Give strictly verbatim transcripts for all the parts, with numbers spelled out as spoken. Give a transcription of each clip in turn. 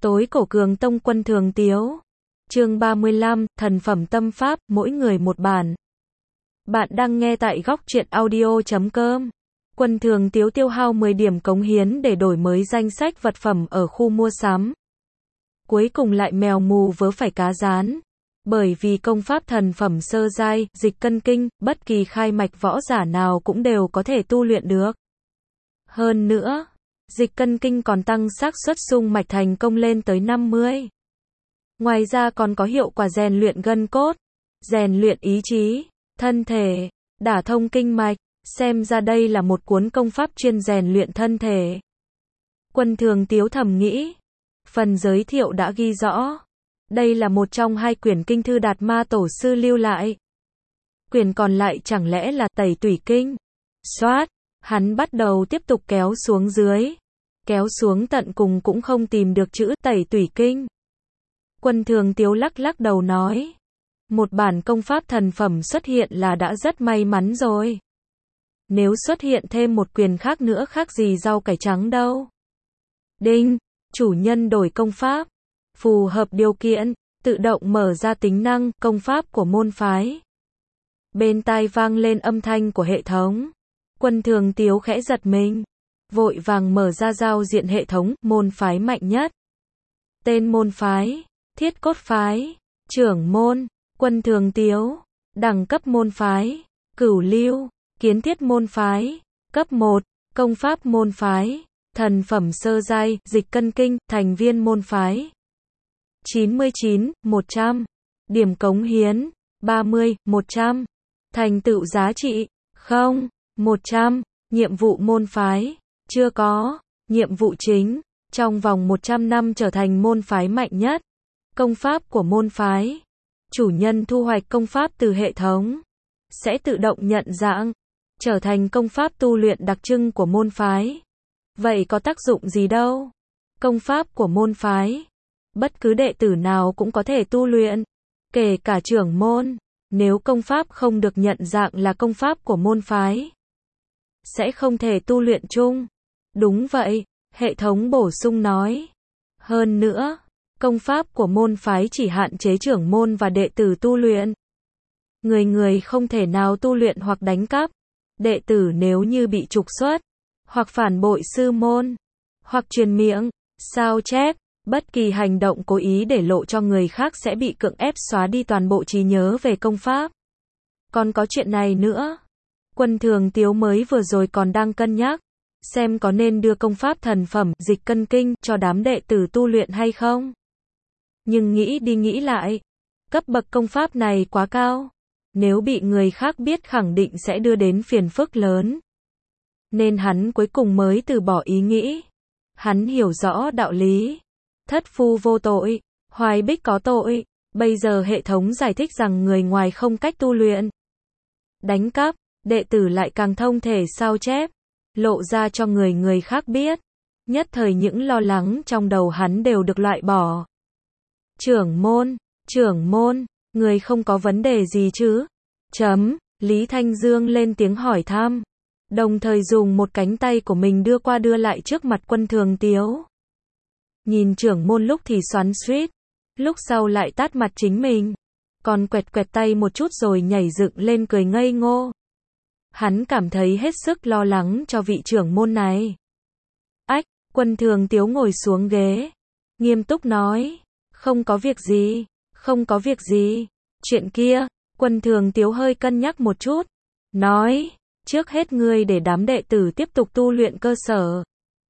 Tối cổ cường tông Quân Thường Tiếu. Chương ba mươi lăm, thần phẩm tâm pháp, mỗi người một bản. Bạn đang nghe tại góc truyện audio chấm com. Quân Thường Tiếu tiêu hao mười điểm cống hiến để đổi mới danh sách vật phẩm ở khu mua sắm. Cuối cùng lại mèo mù vớ phải cá rán. Bởi vì công pháp thần phẩm sơ giai, dịch cân kinh, bất kỳ khai mạch võ giả nào cũng đều có thể tu luyện được. Hơn nữa, dịch cân kinh còn tăng xác suất xung mạch thành công lên tới năm mươi. Ngoài ra còn có hiệu quả rèn luyện gân cốt, rèn luyện ý chí, thân thể, đả thông kinh mạch, xem ra đây là một cuốn công pháp chuyên rèn luyện thân thể. Quân Thường Tiếu thầm nghĩ. Phần giới thiệu đã ghi rõ. Đây là một trong hai quyển kinh thư Đạt Ma Tổ sư lưu lại. Quyển còn lại chẳng lẽ là Tẩy Tủy Kinh? Xoát, hắn bắt đầu tiếp tục kéo xuống dưới. Kéo xuống tận cùng cũng không tìm được chữ Tẩy Tủy Kinh. Quân Thường Tiếu lắc lắc đầu nói. Một bản công pháp thần phẩm xuất hiện là đã rất may mắn rồi. Nếu xuất hiện thêm một quyển khác nữa khác gì rau cải trắng đâu. Đinh, chủ nhân đổi công pháp. Phù hợp điều kiện, tự động mở ra tính năng, công pháp của môn phái. Bên tai vang lên âm thanh của hệ thống. Quân Thường Tiếu khẽ giật mình. Vội vàng mở ra giao diện hệ thống, môn phái mạnh nhất. Tên môn phái, Thiết Cốt Phái, trưởng môn, Quân Thường Tiếu, đẳng cấp môn phái, Cửu Lưu, Kiến Thiết môn phái, cấp một, công pháp môn phái, thần phẩm sơ giai, dịch cân kinh, thành viên môn phái. chín mươi chín, một trăm. Điểm cống hiến, ba mươi, một trăm. Thành tựu giá trị, không, một trăm. Nhiệm vụ môn phái, chưa có. Nhiệm vụ chính, trong vòng một trăm năm trở thành môn phái mạnh nhất. Công pháp của môn phái. Chủ nhân thu hoạch công pháp từ hệ thống. Sẽ tự động nhận dạng. Trở thành công pháp tu luyện đặc trưng của môn phái. Vậy có tác dụng gì đâu? Công pháp của môn phái. Bất cứ đệ tử nào cũng có thể tu luyện. Kể cả trưởng môn. Nếu công pháp không được nhận dạng là công pháp của môn phái. Sẽ không thể tu luyện chung. Đúng vậy, hệ thống bổ sung nói. Hơn nữa, công pháp của môn phái chỉ hạn chế trưởng môn và đệ tử tu luyện. Người người không thể nào tu luyện hoặc đánh cắp. Đệ tử nếu như bị trục xuất, hoặc phản bội sư môn, hoặc truyền miệng, sao chép, bất kỳ hành động cố ý để lộ cho người khác sẽ bị cưỡng ép xóa đi toàn bộ trí nhớ về công pháp. Còn có chuyện này nữa. Quân Thường Tiếu mới vừa rồi còn đang cân nhắc, xem có nên đưa công pháp thần phẩm, dịch cân kinh, cho đám đệ tử tu luyện hay không. Nhưng nghĩ đi nghĩ lại, cấp bậc công pháp này quá cao. Nếu bị người khác biết khẳng định sẽ đưa đến phiền phức lớn. Nên hắn cuối cùng mới từ bỏ ý nghĩ. Hắn hiểu rõ đạo lý. Thất phu vô tội, hoài bích có tội. Bây giờ hệ thống giải thích rằng người ngoài không cách tu luyện. Đánh cắp, đệ tử lại càng thông thể sao chép. Lộ ra cho người người khác biết. Nhất thời những lo lắng trong đầu hắn đều được loại bỏ. Trưởng môn, trưởng môn, người không có vấn đề gì chứ? Chấm, Lý Thanh Dương lên tiếng hỏi thăm. Đồng thời dùng một cánh tay của mình đưa qua đưa lại trước mặt Quân Thường Tiếu. Nhìn trưởng môn lúc thì xoắn xuýt, lúc sau lại tát mặt chính mình. Còn quẹt quẹt tay một chút rồi nhảy dựng lên cười ngây ngô. Hắn cảm thấy hết sức lo lắng cho vị trưởng môn này. Ách, Quân Thường Tiếu ngồi xuống ghế. Nghiêm túc nói. Không có việc gì, không có việc gì. Chuyện kia, Quân Thường Tiếu hơi cân nhắc một chút. Nói, trước hết ngươi để đám đệ tử tiếp tục tu luyện cơ sở.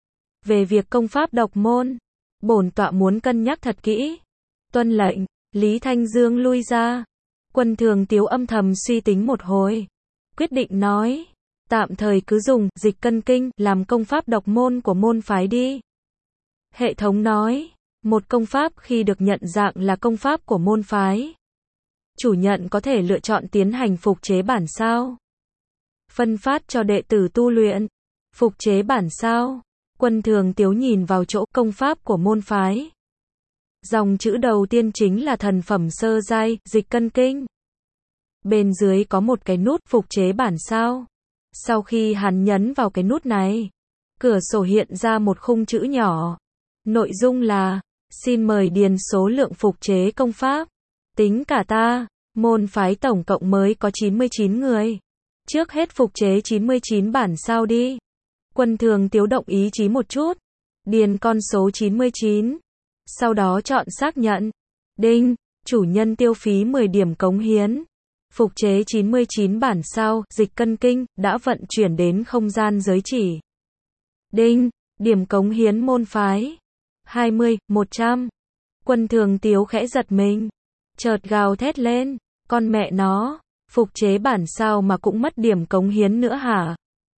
Về việc công pháp độc môn, bổn tọa muốn cân nhắc thật kỹ. Tuân lệnh, Lý Thanh Dương lui ra. Quân Thường Tiếu âm thầm suy tính một hồi. Quyết định nói, tạm thời cứ dùng dịch cân kinh làm công pháp độc môn của môn phái đi. Hệ thống nói, một công pháp khi được nhận dạng là công pháp của môn phái. Chủ nhận có thể lựa chọn tiến hành phục chế bản sao. Phân phát cho đệ tử tu luyện. Phục chế bản sao. Quân Thường Tiếu nhìn vào chỗ công pháp của môn phái. Dòng chữ đầu tiên chính là thần phẩm sơ giai, dịch cân kinh. Bên dưới có một cái nút phục chế bản sao. Sau khi hắn nhấn vào cái nút này, cửa sổ hiện ra một khung chữ nhỏ. Nội dung là Xin mời điền số lượng phục chế công pháp. Tính cả ta, môn phái tổng cộng mới có chín mươi chín người. Trước hết phục chế chín mươi chín bản sao đi. Quân Thường Tiếu động ý chí một chút. Điền con số chín mươi chín. Sau đó chọn xác nhận. Đinh, chủ nhân tiêu phí mười điểm cống hiến. Phục chế chín mươi chín bản sao, dịch cân kinh, đã vận chuyển đến không gian giới chỉ. Đinh, điểm cống hiến môn phái. hai mươi, một trăm. Quân Thường Tiếu khẽ giật mình. Chợt gào thét lên. Con mẹ nó, phục chế bản sao mà cũng mất điểm cống hiến nữa hả?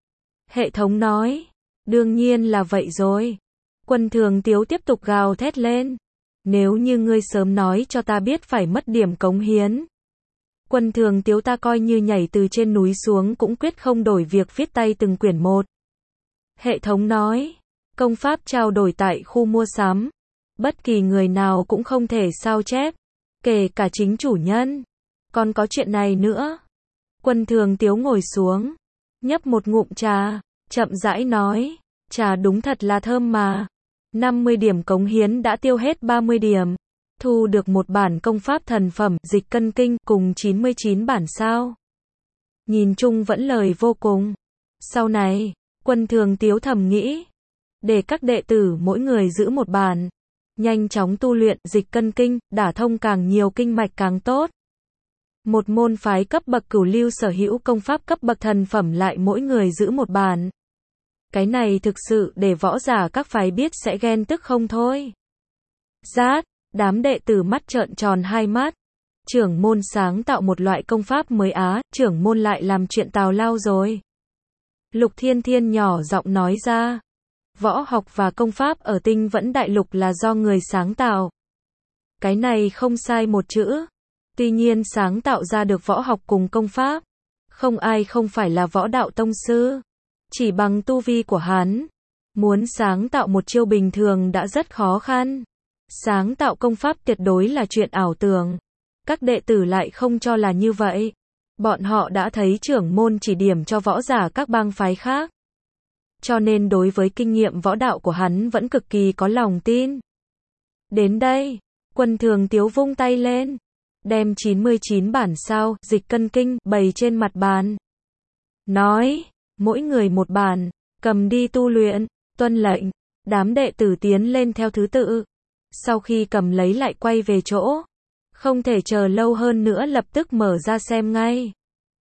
Hệ thống nói. Đương nhiên là vậy rồi. Quân Thường Tiếu tiếp tục gào thét lên. Nếu như ngươi sớm nói cho ta biết phải mất điểm cống hiến. Quân Thường Tiếu ta coi như nhảy từ trên núi xuống cũng quyết không đổi việc viết tay từng quyển một. Hệ thống nói. Công pháp trao đổi tại khu mua sắm. Bất kỳ người nào cũng không thể sao chép. Kể cả chính chủ nhân. Còn có chuyện này nữa. Quân Thường Tiếu ngồi xuống. Nhấp một ngụm trà. Chậm rãi nói. Trà đúng thật là thơm mà. năm mươi điểm cống hiến đã tiêu hết ba mươi điểm. Thu được một bản công pháp thần phẩm, dịch cân kinh, cùng chín mươi chín bản sao. Nhìn chung vẫn lời vô cùng. Sau này, Quân Thường Tiếu thầm nghĩ. Để các đệ tử mỗi người giữ một bản. Nhanh chóng tu luyện, dịch cân kinh, đả thông càng nhiều kinh mạch càng tốt. Một môn phái cấp bậc cửu lưu sở hữu công pháp cấp bậc thần phẩm lại mỗi người giữ một bản. Cái này thực sự để võ giả các phái biết sẽ ghen tức không thôi. Rát, đám đệ tử mắt trợn tròn hai mắt. Trưởng môn sáng tạo một loại công pháp mới á, trưởng môn lại làm chuyện tào lao rồi. Lục Thiên Thiên nhỏ giọng nói ra. Võ học và công pháp ở Tinh Vẫn Đại Lục là do người sáng tạo. Cái này không sai một chữ. Tuy nhiên sáng tạo ra được võ học cùng công pháp. Không ai không phải là võ đạo tông sư. Chỉ bằng tu vi của hắn. Muốn sáng tạo một chiêu bình thường đã rất khó khăn. Sáng tạo công pháp tuyệt đối là chuyện ảo tưởng. Các đệ tử lại không cho là như vậy. Bọn họ đã thấy trưởng môn chỉ điểm cho võ giả các bang phái khác. Cho nên đối với kinh nghiệm võ đạo của hắn vẫn cực kỳ có lòng tin. Đến đây, Quân Thường Tiếu vung tay lên. Đem chín mươi chín bản sao, dịch cân kinh, bày trên mặt bàn. Nói, mỗi người một bản, cầm đi tu luyện, tuân lệnh. Đám đệ tử tiến lên theo thứ tự. Sau khi cầm lấy lại quay về chỗ. Không thể chờ lâu hơn nữa lập tức mở ra xem ngay.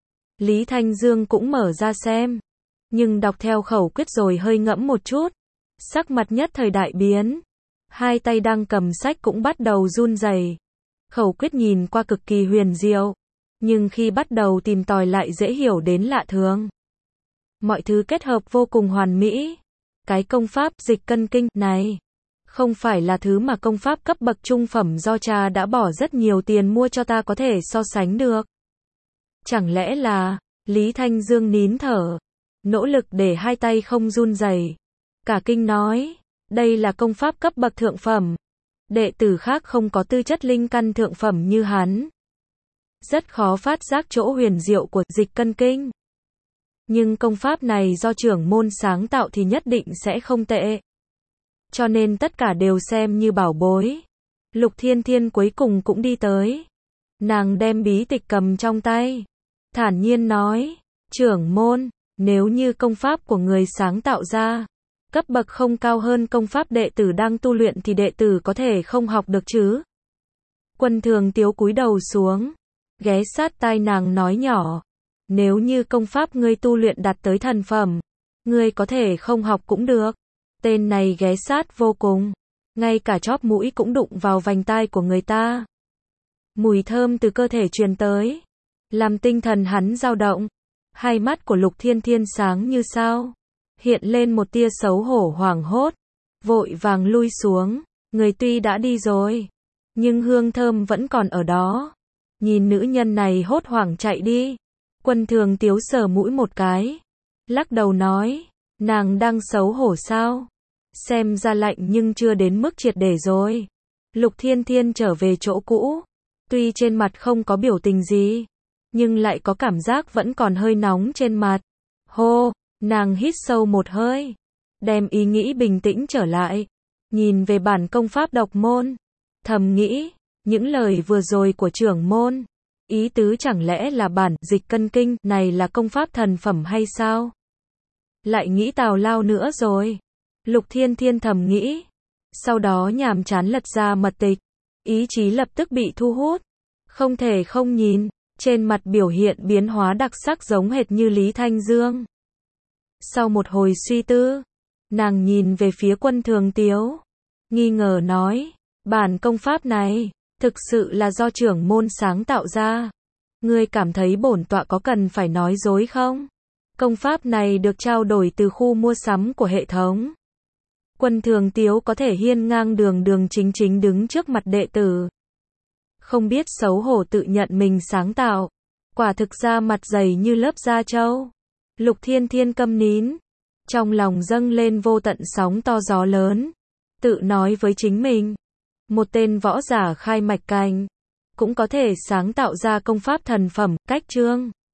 Lý Thanh Dương cũng mở ra xem. Nhưng đọc theo khẩu quyết rồi hơi ngẫm một chút. Sắc mặt nhất thời đại biến. Hai tay đang cầm sách cũng bắt đầu run rẩy. Khẩu quyết nhìn qua cực kỳ huyền diệu. Nhưng khi bắt đầu tìm tòi lại dễ hiểu đến lạ thường. Mọi thứ kết hợp vô cùng hoàn mỹ. Cái công pháp dịch cân kinh này. Không phải là thứ mà công pháp cấp bậc trung phẩm do cha đã bỏ rất nhiều tiền mua cho ta có thể so sánh được. Chẳng lẽ là, Lý Thanh Dương nín thở. Nỗ lực để hai tay không run rẩy. Cả kinh nói, đây là công pháp cấp bậc thượng phẩm. Đệ tử khác không có tư chất linh căn thượng phẩm như hắn. Rất khó phát giác chỗ huyền diệu của dịch cân kinh. Nhưng công pháp này do trưởng môn sáng tạo thì nhất định sẽ không tệ. Cho nên tất cả đều xem như bảo bối. Lục Thiên Thiên cuối cùng cũng đi tới. Nàng đem bí tịch cầm trong tay. Thản nhiên nói, trưởng môn, nếu như công pháp của người sáng tạo ra, cấp bậc không cao hơn công pháp đệ tử đang tu luyện thì đệ tử có thể không học được chứ. Quân Thường Tiếu cúi đầu xuống, ghé sát tai nàng nói nhỏ, nếu như công pháp ngươi tu luyện đạt tới thần phẩm, ngươi có thể không học cũng được. Tên này ghé sát vô cùng, ngay cả chóp mũi cũng đụng vào vành tai của người ta. Mùi thơm từ cơ thể truyền tới, làm tinh thần hắn dao động. Hai mắt của Lục Thiên Thiên sáng như sao, hiện lên một tia xấu hổ hoảng hốt, vội vàng lui xuống. Người tuy đã đi rồi, nhưng hương thơm vẫn còn ở đó. Nhìn nữ nhân này hốt hoảng chạy đi. Quân Thường Tiếu sờ mũi một cái, lắc đầu nói, nàng đang xấu hổ sao? Xem ra lạnh nhưng chưa đến mức triệt để rồi. Lục Thiên Thiên trở về chỗ cũ, tuy trên mặt không có biểu tình gì, nhưng lại có cảm giác vẫn còn hơi nóng trên mặt. Hô, nàng hít sâu một hơi, đem ý nghĩ bình tĩnh trở lại. nhìn về bản công pháp độc môn, thầm nghĩ, những lời vừa rồi của trưởng môn, ý tứ chẳng lẽ là bản dịch cân kinh này là công pháp thần phẩm hay sao? Lại nghĩ tào lao nữa rồi. Lục Thiên Thiên thầm nghĩ. Sau đó nhàm chán lật ra mật tịch. Ý chí lập tức bị thu hút. Không thể không nhìn. Trên mặt biểu hiện biến hóa đặc sắc giống hệt như Lý Thanh Dương. Sau một hồi suy tư, nàng nhìn về phía Quân Thường Tiếu. Nghi ngờ nói. Bản công pháp này, thực sự là do trưởng môn sáng tạo ra. Ngươi cảm thấy bổn tọa có cần phải nói dối không? Công pháp này được trao đổi từ khu mua sắm của hệ thống. Quân Thường Tiếu có thể hiên ngang đường đường chính chính đứng trước mặt đệ tử. Không biết xấu hổ tự nhận mình sáng tạo. Quả thực ra mặt dày như lớp da trâu. Lục Thiên Thiên câm nín. Trong lòng dâng lên vô tận sóng to gió lớn. Tự nói với chính mình. Một tên võ giả khai mạch cảnh. Cũng có thể sáng tạo ra công pháp thần phẩm, cách chương.